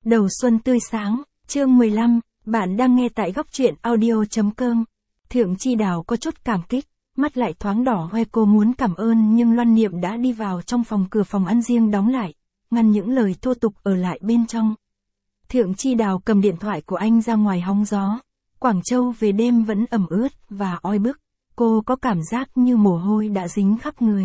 Đầu xuân tươi sáng, chương 15, bạn đang nghe tại góc truyện audio.com. Thượng Chi Đào có chút cảm kích, mắt lại thoáng đỏ hoe, cô muốn cảm ơn nhưng Loan Niệm đã đi vào trong phòng, cửa phòng ăn riêng đóng lại, ngăn những lời thô tục ở lại bên trong. Thượng Chi Đào cầm điện thoại của anh ra ngoài hóng gió. Quảng Châu về đêm vẫn ẩm ướt và oi bức, cô có cảm giác như mồ hôi đã dính khắp người.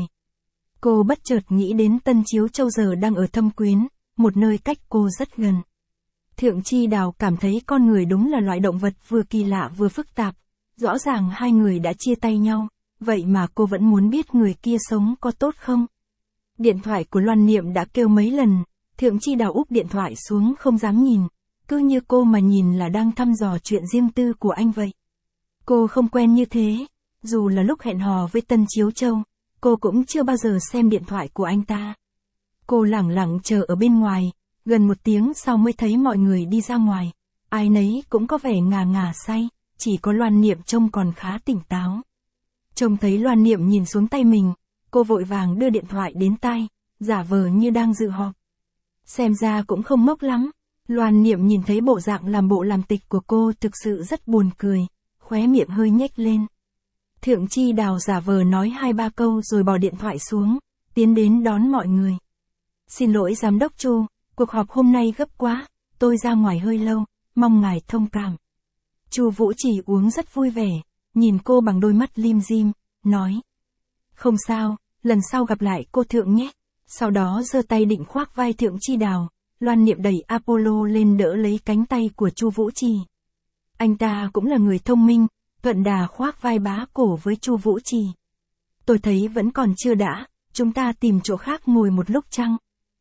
Cô bất chợt nghĩ đến Tân Chiếu Châu giờ đang ở Thâm Quyến, một nơi cách cô rất gần. Thượng Chi Đào cảm thấy con người đúng là loại động vật vừa kỳ lạ vừa phức tạp. Rõ ràng hai người đã chia tay nhau, vậy mà cô vẫn muốn biết người kia sống có tốt không. Điện thoại của Loan Niệm đã kêu mấy lần, Thượng Chi Đào úp điện thoại xuống không dám nhìn, cứ như cô mà nhìn là đang thăm dò chuyện riêng tư của anh vậy. Cô không quen như thế, dù là lúc hẹn hò với Tân Chiếu Châu, cô cũng chưa bao giờ xem điện thoại của anh ta. Cô lẳng lặng chờ ở bên ngoài, gần 1 tiếng sau mới thấy mọi người đi ra ngoài. Ai nấy cũng có vẻ ngà ngà say, chỉ có Loan Niệm trông còn khá tỉnh táo. Trông thấy Loan Niệm nhìn xuống tay mình, cô vội vàng đưa điện thoại đến tai, giả vờ như đang dự họp. Xem ra cũng không ngốc lắm. Loan Niệm nhìn thấy bộ dạng làm bộ làm tịch của cô thực sự rất buồn cười, khóe miệng hơi nhếch lên. Thượng Chi Đào giả vờ nói 2-3 câu rồi bỏ điện thoại xuống, tiến đến đón mọi người. Xin lỗi giám đốc Chu, cuộc họp hôm nay gấp quá, tôi ra ngoài hơi lâu, mong ngài thông cảm. Chu Vũ Trì uống rất vui vẻ, nhìn cô bằng đôi mắt lim dim, nói. Không sao, lần sau gặp lại cô Thượng nhé. Sau đó giơ tay định khoác vai Thượng Chi Đào, Loan Niệm đẩy Apollo lên đỡ lấy cánh tay của Chu Vũ Trì. Anh ta cũng là người thông minh, thuận đà khoác vai bá cổ với Chu Vũ Trì. Tôi thấy vẫn còn chưa đã, chúng ta tìm chỗ khác ngồi một lúc chăng?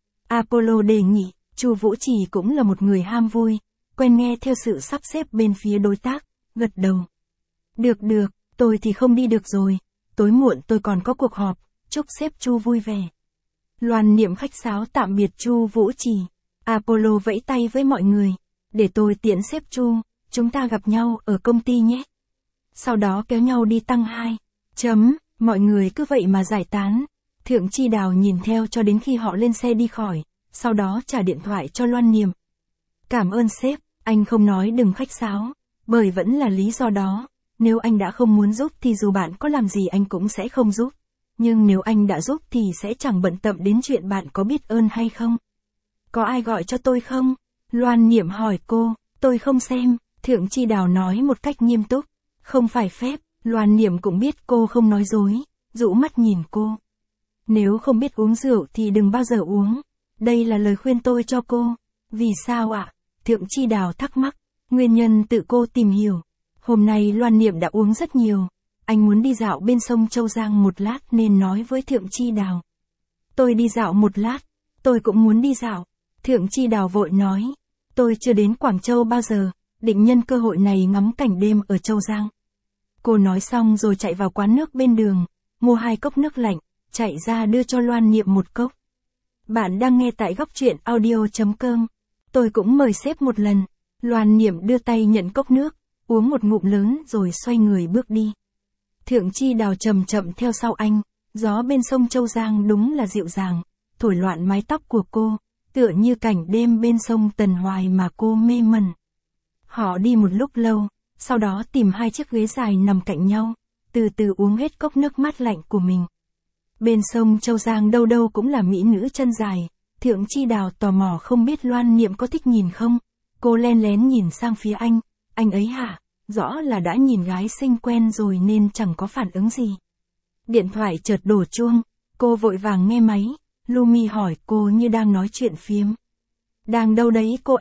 Apollo đề nghị. Chu Vũ Trì cũng là một người ham vui, quen nghe theo sự sắp xếp bên phía đối tác, gật đầu. Được, tôi thì không đi được rồi, tối muộn tôi còn có cuộc họp, chúc sếp Chu vui vẻ. Loan Niệm khách sáo tạm biệt Chu Vũ Trì. Apollo vẫy tay với mọi người, để tôi tiễn sếp Chu, chúng ta gặp nhau ở công ty nhé. Sau đó kéo nhau đi tăng 2. Mọi người cứ vậy mà giải tán. Thượng Chi Đào nhìn theo cho đến khi họ lên xe đi khỏi, sau đó trả điện thoại cho Loan Niệm. Cảm ơn sếp, anh không nói đừng khách sáo, bởi vẫn là lý do đó, nếu anh đã không muốn giúp thì dù bạn có làm gì anh cũng sẽ không giúp, nhưng nếu anh đã giúp thì sẽ chẳng bận tâm đến chuyện bạn có biết ơn hay không. Có ai gọi cho tôi không? Loan Niệm hỏi cô, tôi không xem, Thượng Chi Đào nói một cách nghiêm túc, không phải phép. Loan Niệm cũng biết cô không nói dối, dụ mắt nhìn cô. Nếu không biết uống rượu thì đừng bao giờ uống. Đây là lời khuyên tôi cho cô. Vì sao ạ? Thượng Chi Đào thắc mắc. Nguyên nhân tự cô tìm hiểu. Hôm nay Loan Niệm đã uống rất nhiều. Anh muốn đi dạo bên sông Châu Giang một lát nên nói với Thượng Chi Đào. Tôi đi dạo một lát. Tôi cũng muốn đi dạo. Thượng Chi Đào vội nói. Tôi chưa đến Quảng Châu bao giờ, định nhân cơ hội này ngắm cảnh đêm ở Châu Giang. Cô nói xong rồi chạy vào quán nước bên đường, mua 2 cốc nước lạnh, chạy ra đưa cho Loan Niệm 1 cốc. Bạn đang nghe tại góc truyện audio.com. Tôi cũng mời sếp một lần. Loan Niệm đưa tay nhận cốc nước, uống một ngụm lớn rồi xoay người bước đi. Thượng Chi Đào chậm chậm theo sau anh, gió bên sông Châu Giang đúng là dịu dàng, thổi loạn mái tóc của cô, tựa như cảnh đêm bên sông Tần Hoài mà cô mê mẩn. Họ đi một lúc lâu, sau đó tìm 2 chiếc ghế dài nằm cạnh nhau, từ từ uống hết cốc nước mát lạnh của mình. Bên sông Châu Giang đâu đâu cũng là mỹ nữ chân dài, Thượng Chi Đào tò mò không biết Loan Niệm có thích nhìn không, cô len lén nhìn sang phía anh ấy hả, rõ là đã nhìn gái xinh quen rồi nên chẳng có phản ứng gì. Điện thoại chợt đổ chuông, cô vội vàng nghe máy, Lumi hỏi cô như đang nói chuyện phiếm. Đang đâu đấy cô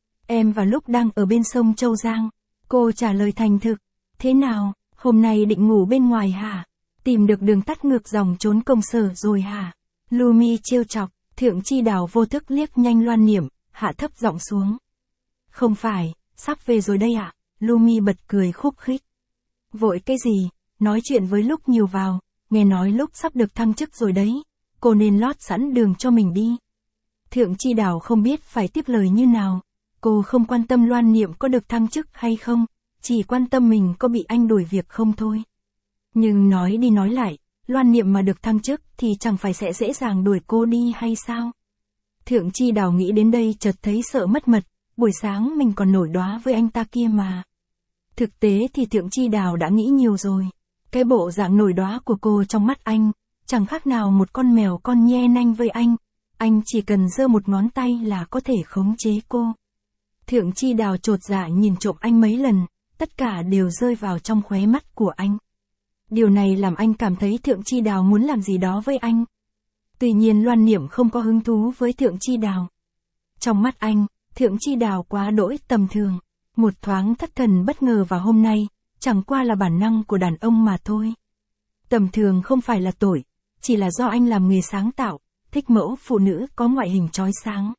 em vào lúc đang ở bên sông Châu Giang. Cô trả lời thành thực, thế nào, hôm nay định ngủ bên ngoài hả? Tìm được đường tắt ngược dòng trốn công sở rồi hả? Lumi trêu chọc. Thượng Chi Đào vô thức liếc nhanh Loan Niệm, hạ thấp giọng xuống. Không phải, sắp về rồi đây ạ. Lumi bật cười khúc khích. Vội cái gì, nói chuyện với lúc nhiều vào, nghe nói lúc sắp được thăng chức rồi đấy, cô nên lót sẵn đường cho mình đi. Thượng Chi Đào không biết phải tiếp lời như nào, cô không quan tâm Loan Niệm có được thăng chức hay không, chỉ quan tâm mình có bị anh đuổi việc không thôi. Nhưng nói đi nói lại, Loan Niệm mà được thăng chức thì chẳng phải sẽ dễ dàng đuổi cô đi hay sao? Thượng Chi Đào nghĩ đến đây chợt thấy sợ mất mật, buổi sáng mình còn nổi đoá với anh ta kia mà. Thực tế thì Thượng Chi Đào đã nghĩ nhiều rồi. Cái bộ dạng nổi đoá của cô trong mắt anh, chẳng khác nào một con mèo con nhe nanh với anh chỉ cần giơ một ngón tay là có thể khống chế cô. Thượng Chi Đào chột dạ nhìn trộm anh mấy lần, tất cả đều rơi vào trong khóe mắt của anh. Điều này làm anh cảm thấy Thượng Chi Đào muốn làm gì đó với anh. Tuy nhiên Loan Niệm không có hứng thú với Thượng Chi Đào. Trong mắt anh, Thượng Chi Đào quá đỗi tầm thường. Một thoáng thất thần bất ngờ vào hôm nay, chẳng qua là bản năng của đàn ông mà thôi. Tầm thường không phải là tội, chỉ là do anh làm nghề sáng tạo, thích mẫu phụ nữ có ngoại hình chói sáng.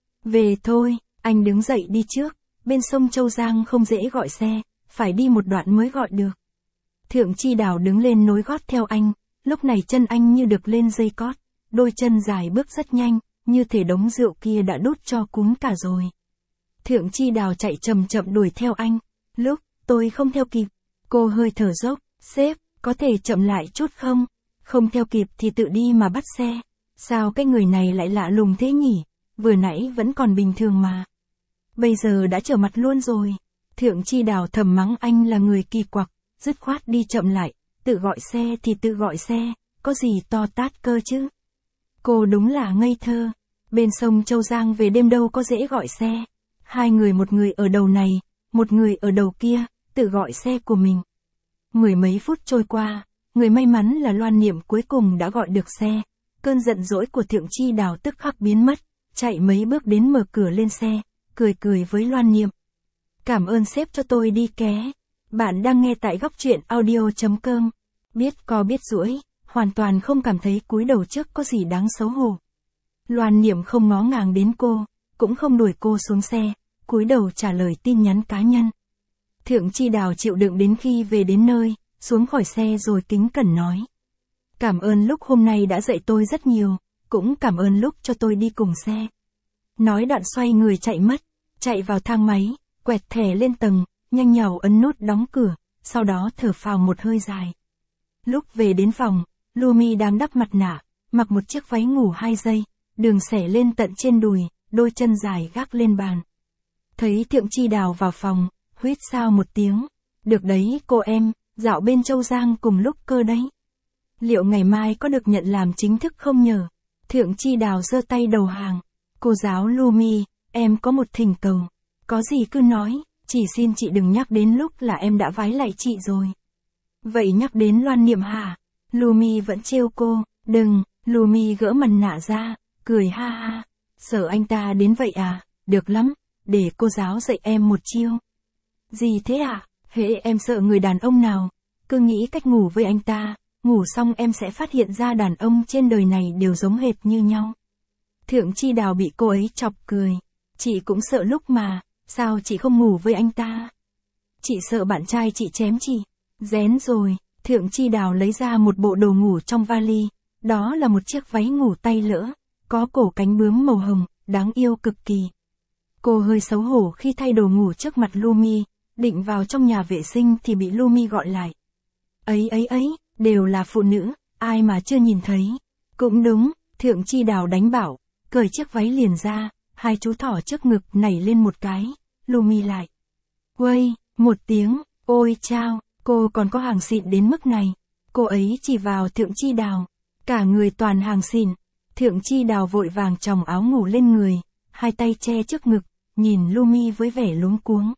Về thôi, anh đứng dậy đi trước, bên sông Châu Giang không dễ gọi xe, phải đi một đoạn mới gọi được. Thượng Chi Đào đứng lên nối gót theo anh, lúc này chân anh như được lên dây cót, đôi chân dài bước rất nhanh, như thể đống rượu kia đã đút cho cún cả rồi. Thượng Chi Đào chạy chậm chậm đuổi theo anh, lúc tôi không theo kịp, cô hơi thở dốc, sếp, có thể chậm lại chút không? Không theo kịp thì tự đi mà bắt xe. Sao cái người này lại lạ lùng thế nhỉ? Vừa nãy vẫn còn bình thường mà. Bây giờ đã trở mặt luôn rồi. Thượng Chi Đào thầm mắng anh là người kỳ quặc, dứt khoát đi chậm lại, tự gọi xe thì tự gọi xe, có gì to tát cơ chứ? Cô đúng là ngây thơ. Bên sông Châu Giang về đêm đâu có dễ gọi xe. Hai người, một người ở đầu này, một người ở đầu kia, tự gọi xe của mình. Mười mấy phút trôi qua, người may mắn là Loan Niệm cuối cùng đã gọi được xe. Cơn giận dỗi của Thượng Chi Đào tức khắc biến mất, chạy mấy bước đến mở cửa lên xe, cười với Loan Niệm. Cảm ơn sếp cho tôi đi ké. Bạn đang nghe tại góc truyện audio.com. Biết co biết duỗi, hoàn toàn không cảm thấy cúi đầu trước có gì đáng xấu hổ. Loan Niệm không ngó ngàng đến cô, cũng không đuổi cô xuống xe, cúi đầu trả lời tin nhắn cá nhân. Thượng Chi Đào chịu đựng đến khi về đến nơi, xuống khỏi xe rồi kính cẩn nói. Cảm ơn lúc hôm nay đã dạy tôi rất nhiều, cũng cảm ơn lúc cho tôi đi cùng xe. Nói đoạn xoay người chạy mất, chạy vào thang máy, quẹt thẻ lên tầng, nhanh nhảu ấn nút đóng cửa, sau đó thở phào một hơi dài. Lúc về đến phòng, Lumi đang đắp mặt nạ, mặc một chiếc váy ngủ 2 giây, đường xẻ lên tận trên đùi, đôi chân dài gác lên bàn. Thấy Thượng Chi Đào vào phòng, huýt sáo một tiếng. Được đấy cô em, dạo bên Châu Giang cùng lúc cơ đấy. Liệu ngày mai có được nhận làm chính thức không nhờ? Thượng Chi Đào giơ tay đầu hàng. Cô giáo Lumi, em có một thỉnh cầu. Có gì cứ nói, chỉ xin chị đừng nhắc đến lúc là em đã vái lại chị rồi. Vậy nhắc đến Loan Niệm hả? Lumi vẫn trêu cô. Đừng, Lumi gỡ mặt nạ ra, cười ha ha. Sợ anh ta đến vậy à? Được lắm, để cô giáo dạy em một chiêu. Gì thế ạ? Hễ em sợ người đàn ông nào, cứ nghĩ cách ngủ với anh ta, ngủ xong em sẽ phát hiện ra đàn ông trên đời này đều giống hệt như nhau. Thượng Chi Đào bị cô ấy chọc cười. Chị cũng sợ lúc mà, sao chị không ngủ với anh ta? Chị sợ bạn trai chị chém chị. Rén rồi, Thượng Chi Đào lấy ra một bộ đồ ngủ trong vali, đó là một chiếc váy ngủ tay lỡ, có cổ cánh bướm màu hồng, đáng yêu cực kỳ. Cô hơi xấu hổ khi thay đồ ngủ trước mặt Lumi, định vào trong nhà vệ sinh thì bị Lumi gọi lại. Ấy, đều là phụ nữ, ai mà chưa nhìn thấy. Cũng đúng, Thượng Chi Đào đánh bảo, cởi chiếc váy liền ra, hai chú thỏ trước ngực nảy lên một cái, Lumi lại. Uây, một tiếng, ôi chao, cô còn có hàng xịn đến mức này. Cô ấy chỉ vào Thượng Chi Đào, cả người toàn hàng xịn. Thượng Chi Đào vội vàng chồng áo ngủ lên người, hai tay che trước ngực, nhìn Lumi với vẻ luống cuống.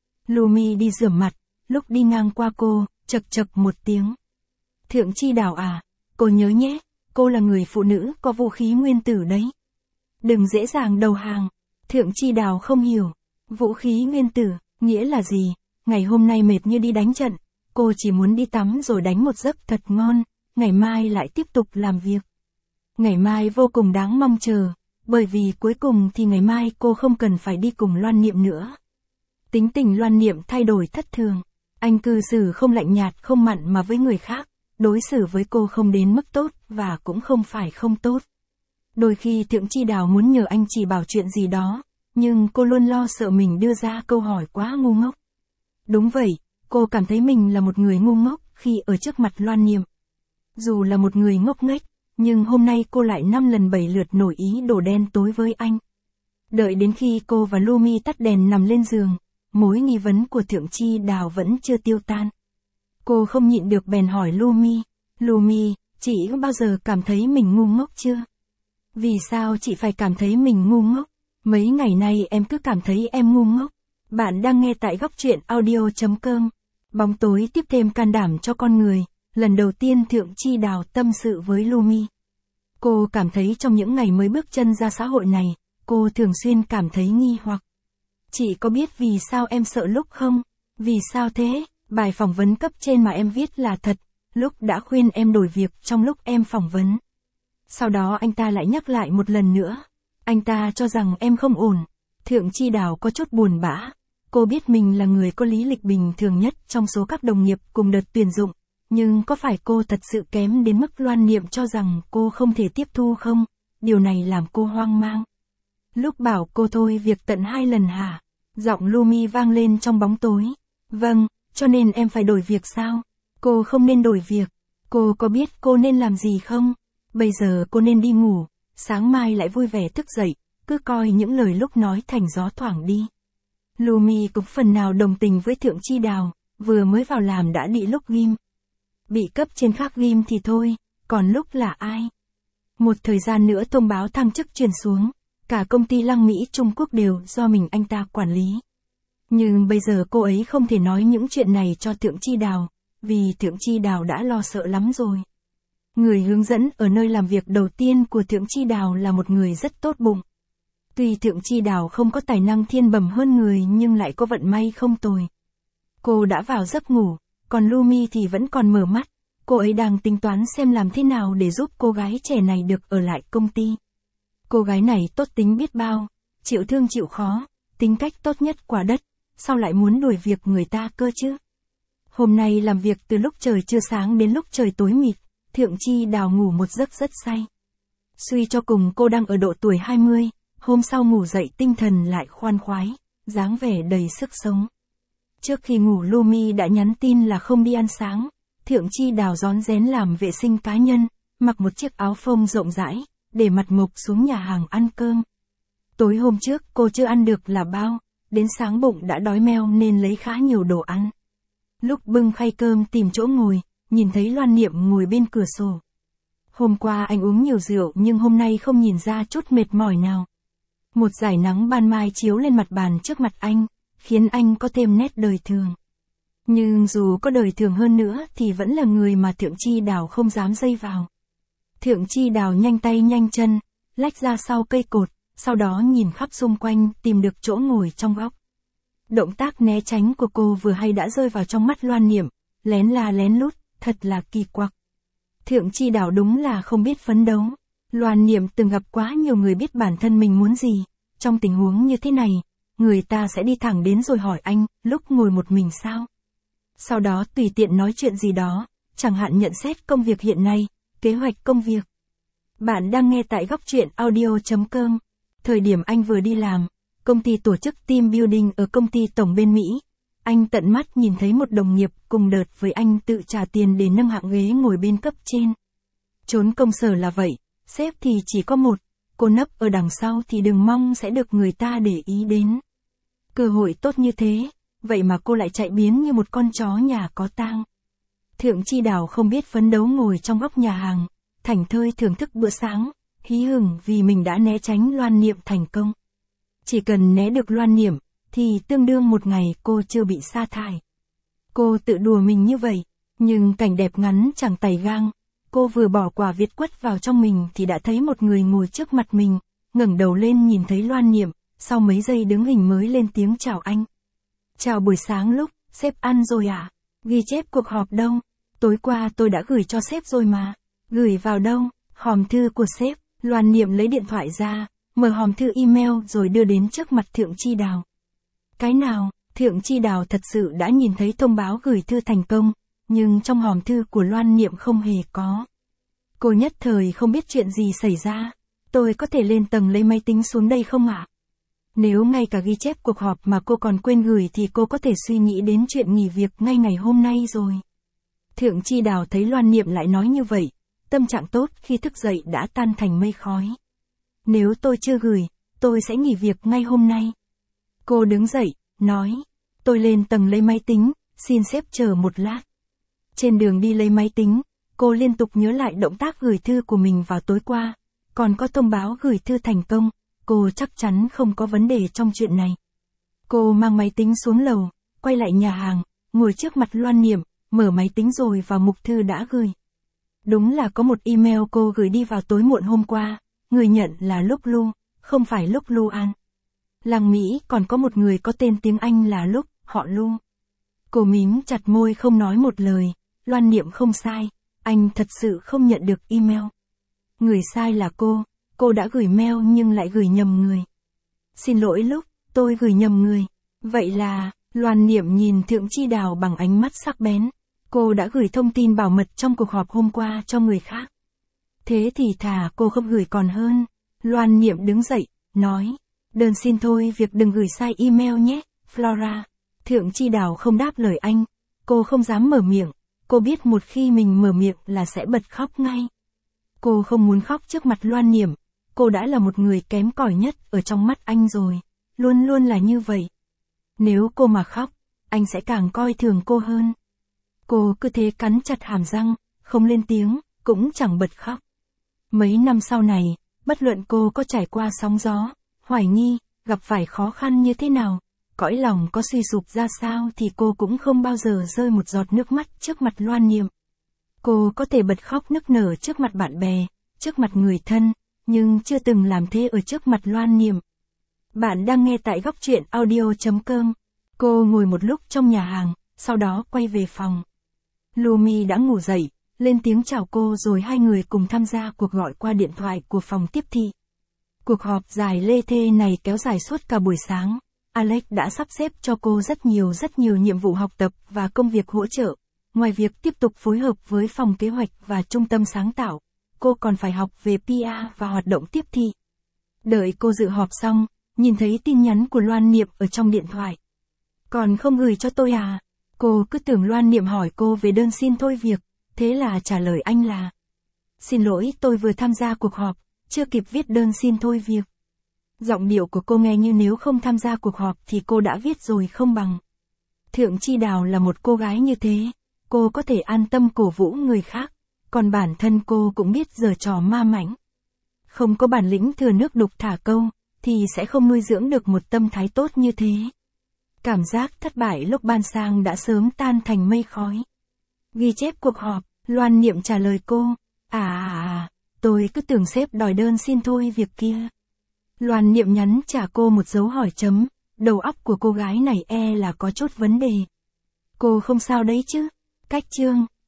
Lumi đi rửa mặt, lúc đi ngang qua cô, chậc một tiếng. Thượng Chi Đào à, cô nhớ nhé, cô là người phụ nữ có vũ khí nguyên tử đấy. Đừng dễ dàng đầu hàng. Thượng Chi Đào không hiểu. Vũ khí nguyên tử, nghĩa là gì? Ngày hôm nay mệt như đi đánh trận, cô chỉ muốn đi tắm rồi đánh một giấc thật ngon, ngày mai lại tiếp tục làm việc. Ngày mai vô cùng đáng mong chờ, bởi vì cuối cùng thì ngày mai cô không cần phải đi cùng Loan Niệm nữa. Tính tình Loan Niệm thay đổi thất thường, anh cư xử không lạnh nhạt không mặn mà với người khác, đối xử với cô không đến mức tốt và cũng không phải không tốt. Đôi khi Thượng Chi Đào muốn nhờ anh chỉ bảo chuyện gì đó, nhưng cô luôn lo sợ mình đưa ra câu hỏi quá ngu ngốc. Đúng vậy, cô cảm thấy mình là một người ngu ngốc khi ở trước mặt Loan Niệm. Dù là một người ngốc nghếch, nhưng hôm nay cô lại 5 lần 7 lượt nổi ý đồ đen tối với anh. Đợi đến khi cô và Lumi tắt đèn nằm lên giường, mối nghi vấn của Thượng Chi Đào vẫn chưa tiêu tan. Cô không nhịn được bèn hỏi Lumi, Lumi, chị có bao giờ cảm thấy mình ngu ngốc chưa? Vì sao chị phải cảm thấy mình ngu ngốc? Mấy ngày nay em cứ cảm thấy em ngu ngốc. Bạn đang nghe tại góc truyện audio.com. Bóng tối tiếp thêm can đảm cho con người. Lần đầu tiên Thượng Chi Đào tâm sự với Lumi. Cô cảm thấy trong những ngày mới bước chân ra xã hội này, cô thường xuyên cảm thấy nghi hoặc. Chị có biết vì sao em sợ lúc không? Vì sao thế? Bài phỏng vấn cấp trên mà em viết là thật, lúc đã khuyên em đổi việc trong lúc em phỏng vấn. Sau đó anh ta lại nhắc lại một lần nữa. Anh ta cho rằng em không ổn. Thượng Chi Đào có chút buồn bã. Cô biết mình là người có lý lịch bình thường nhất trong số các đồng nghiệp cùng đợt tuyển dụng. Nhưng có phải cô thật sự kém đến mức Loan Niệm cho rằng cô không thể tiếp thu không? Điều này làm cô hoang mang. Lúc bảo cô thôi việc tận 2 lần hả? Giọng Lumi vang lên trong bóng tối. Vâng, cho nên em phải đổi việc sao? Cô không nên đổi việc. Cô có biết cô nên làm gì không? Bây giờ cô nên đi ngủ, sáng mai lại vui vẻ thức dậy, cứ coi những lời lúc nói thành gió thoảng đi. Lumi cũng phần nào đồng tình với Thượng Chi Đào, vừa mới vào làm đã bị lúc ghim. Bị cấp trên khác ghim thì thôi, còn lúc là ai? Một thời gian nữa thông báo thăng chức truyền xuống, cả công ty Lăng Mỹ Trung Quốc đều do mình anh ta quản lý. Nhưng bây giờ cô ấy không thể nói những chuyện này cho Thượng Chi Đào, vì Thượng Chi Đào đã lo sợ lắm rồi. Người hướng dẫn ở nơi làm việc đầu tiên của Thượng Chi Đào là một người rất tốt bụng. Tuy Thượng Chi Đào không có tài năng thiên bẩm hơn người nhưng lại có vận may không tồi. Cô đã vào giấc ngủ, còn Lumi thì vẫn còn mở mắt. Cô ấy đang tính toán xem làm thế nào để giúp cô gái trẻ này được ở lại công ty. Cô gái này tốt tính biết bao, chịu thương chịu khó, tính cách tốt nhất quả đất, sao lại muốn đuổi việc người ta cơ chứ? Hôm nay làm việc từ lúc trời chưa sáng đến lúc trời tối mịt, Thượng Chi Đào ngủ một giấc rất say. Suy cho cùng cô đang ở độ tuổi 20, hôm sau ngủ dậy tinh thần lại khoan khoái, dáng vẻ đầy sức sống. Trước khi ngủ Lumi đã nhắn tin là không đi ăn sáng, Thượng Chi Đào rón rén làm vệ sinh cá nhân, mặc một chiếc áo phông rộng rãi, để mặt mộc xuống nhà hàng ăn cơm. Tối hôm trước cô chưa ăn được là bao, đến sáng bụng đã đói meo nên lấy khá nhiều đồ ăn. Lúc bưng khay cơm tìm chỗ ngồi, nhìn thấy Loan Niệm ngồi bên cửa sổ. Hôm qua anh uống nhiều rượu nhưng hôm nay không nhìn ra chút mệt mỏi nào. Một dải nắng ban mai chiếu lên mặt bàn trước mặt anh, khiến anh có thêm nét đời thường. Nhưng dù có đời thường hơn nữa thì vẫn là người mà Thượng Chi Đào không dám dây vào. Thượng Chi Đào nhanh tay nhanh chân, lách ra sau cây cột, sau đó nhìn khắp xung quanh tìm được chỗ ngồi trong góc. Động tác né tránh của cô vừa hay đã rơi vào trong mắt Loan Niệm, lén la lén lút, thật là kỳ quặc. Thượng Chi Đào đúng là không biết phấn đấu. Loan Niệm từng gặp quá nhiều người biết bản thân mình muốn gì. Trong tình huống như thế này, người ta sẽ đi thẳng đến rồi hỏi anh, lúc ngồi một mình sao? Sau đó tùy tiện nói chuyện gì đó, chẳng hạn nhận xét công việc hiện nay, kế hoạch công việc. Bạn đang nghe tại góc truyện audio.com. Thời điểm anh vừa đi làm, công ty tổ chức team building ở công ty tổng bên Mỹ. Anh tận mắt nhìn thấy một đồng nghiệp cùng đợt với anh tự trả tiền để nâng hạng ghế ngồi bên cấp trên. Trốn công sở là vậy, sếp thì chỉ có một, cô nấp ở đằng sau thì đừng mong sẽ được người ta để ý đến. Cơ hội tốt như thế, vậy mà cô lại chạy biến như một con chó nhà có tang. Thượng Chi Đào không biết phấn đấu ngồi trong góc nhà hàng, thảnh thơi thưởng thức bữa sáng, hí hửng vì mình đã né tránh Loan Niệm thành công. Chỉ cần né được Loan Niệm, thì tương đương một ngày cô chưa bị sa thải. Cô tự đùa mình như vậy, nhưng cảnh đẹp ngắn chẳng tày gang. Cô vừa bỏ quả Việt quất vào trong mình thì đã thấy một người ngồi trước mặt mình, ngẩng đầu lên nhìn thấy Loan Niệm, sau mấy giây đứng hình mới lên tiếng chào anh. Chào buổi sáng lúc, sếp ăn rồi à? Ghi chép cuộc họp đâu? Tối qua tôi đã gửi cho sếp rồi mà. Gửi vào đâu? Hòm thư của sếp. Loan Niệm lấy điện thoại ra, mở hòm thư email rồi đưa đến trước mặt Thượng Chi Đào. Cái nào? Thượng Chi Đào thật sự đã nhìn thấy thông báo gửi thư thành công, nhưng trong hòm thư của Loan Niệm không hề có. Cô nhất thời không biết chuyện gì xảy ra. Tôi có thể lên tầng lấy máy tính xuống đây không ạ? Nếu ngay cả ghi chép cuộc họp mà cô còn quên gửi thì cô có thể suy nghĩ đến chuyện nghỉ việc ngay ngày hôm nay rồi. Thượng Chi Đào thấy Loan Niệm lại nói như vậy, tâm trạng tốt khi thức dậy đã tan thành mây khói. Nếu tôi chưa gửi, tôi sẽ nghỉ việc ngay hôm nay. Cô đứng dậy, nói. Tôi lên tầng lấy máy tính, xin sếp chờ một lát. Trên đường đi lấy máy tính, cô liên tục nhớ lại động tác gửi thư của mình vào tối qua. Còn có thông báo gửi thư thành công, cô chắc chắn không có vấn đề trong chuyện này. Cô mang máy tính xuống lầu, quay lại nhà hàng, ngồi trước mặt Loan Niệm, mở máy tính rồi vào mục thư đã gửi. Đúng là có một email cô gửi đi vào tối muộn hôm qua, người nhận là Lúc Lu, không phải Lúc Lu An. Làng Mỹ còn có một người có tên tiếng Anh là Lúc, họ Lu. Cô mím chặt môi không nói một lời, Loan Niệm không sai, anh thật sự không nhận được email. Người sai là cô đã gửi mail nhưng lại gửi nhầm người. Xin lỗi Lúc, tôi gửi nhầm người. Vậy là, Loan Niệm nhìn Thượng Chi Đào bằng ánh mắt sắc bén. Cô đã gửi thông tin bảo mật trong cuộc họp hôm qua cho người khác. Thế thì thà cô không gửi còn hơn. Loan Niệm đứng dậy, nói. Đơn xin thôi việc đừng gửi sai email nhé, Flora. Thượng Chi Đào không đáp lời anh. Cô không dám mở miệng. Cô biết một khi mình mở miệng là sẽ bật khóc ngay. Cô không muốn khóc trước mặt Loan Niệm. Cô đã là một người kém cỏi nhất ở trong mắt anh rồi. Luôn luôn là như vậy. Nếu cô mà khóc, anh sẽ càng coi thường cô hơn. Cô cứ thế cắn chặt hàm răng, không lên tiếng, cũng chẳng bật khóc. Mấy năm sau này, bất luận cô có trải qua sóng gió, hoài nghi, gặp phải khó khăn như thế nào, cõi lòng có suy sụp ra sao thì cô cũng không bao giờ rơi một giọt nước mắt trước mặt Loan Niệm. Cô có thể bật khóc nức nở trước mặt bạn bè, trước mặt người thân, nhưng chưa từng làm thế ở trước mặt Loan Niệm. Bạn đang nghe tại góc truyện audio.com. Cô ngồi một lúc trong nhà hàng, sau đó quay về phòng. Lumi đã ngủ dậy, lên tiếng chào cô rồi hai người cùng tham gia cuộc gọi qua điện thoại của phòng tiếp thị. Cuộc họp dài lê thê này kéo dài suốt cả buổi sáng. Alex đã sắp xếp cho cô rất nhiều nhiệm vụ học tập và công việc hỗ trợ. Ngoài việc tiếp tục phối hợp với phòng kế hoạch và trung tâm sáng tạo, cô còn phải học về PR và hoạt động tiếp thị. Đợi cô dự họp xong, nhìn thấy tin nhắn của Loan Niệm ở trong điện thoại. Còn không gửi cho tôi à? Cô cứ tưởng Loan Niệm hỏi cô về đơn xin thôi việc, thế là trả lời anh là: Xin lỗi, tôi vừa tham gia cuộc họp, chưa kịp viết đơn xin thôi việc. Giọng điệu của cô nghe như nếu không tham gia cuộc họp thì cô đã viết rồi không bằng. Thượng Chi Đào là một cô gái như thế, cô có thể an tâm cổ vũ người khác, còn bản thân cô cũng biết giở trò ma mãnh. Không có bản lĩnh thừa nước đục thả câu, thì sẽ không nuôi dưỡng được một tâm thái tốt như thế. Cảm giác thất bại lúc ban sang đã sớm tan thành mây khói. Ghi chép cuộc họp, Loan Niệm trả lời cô. Tôi cứ tưởng sếp đòi đơn xin thôi việc kia. Loan Niệm nhắn trả cô một dấu hỏi chấm, đầu óc của cô gái này là có chút vấn đề. Cô không sao đấy chứ? Cách chương.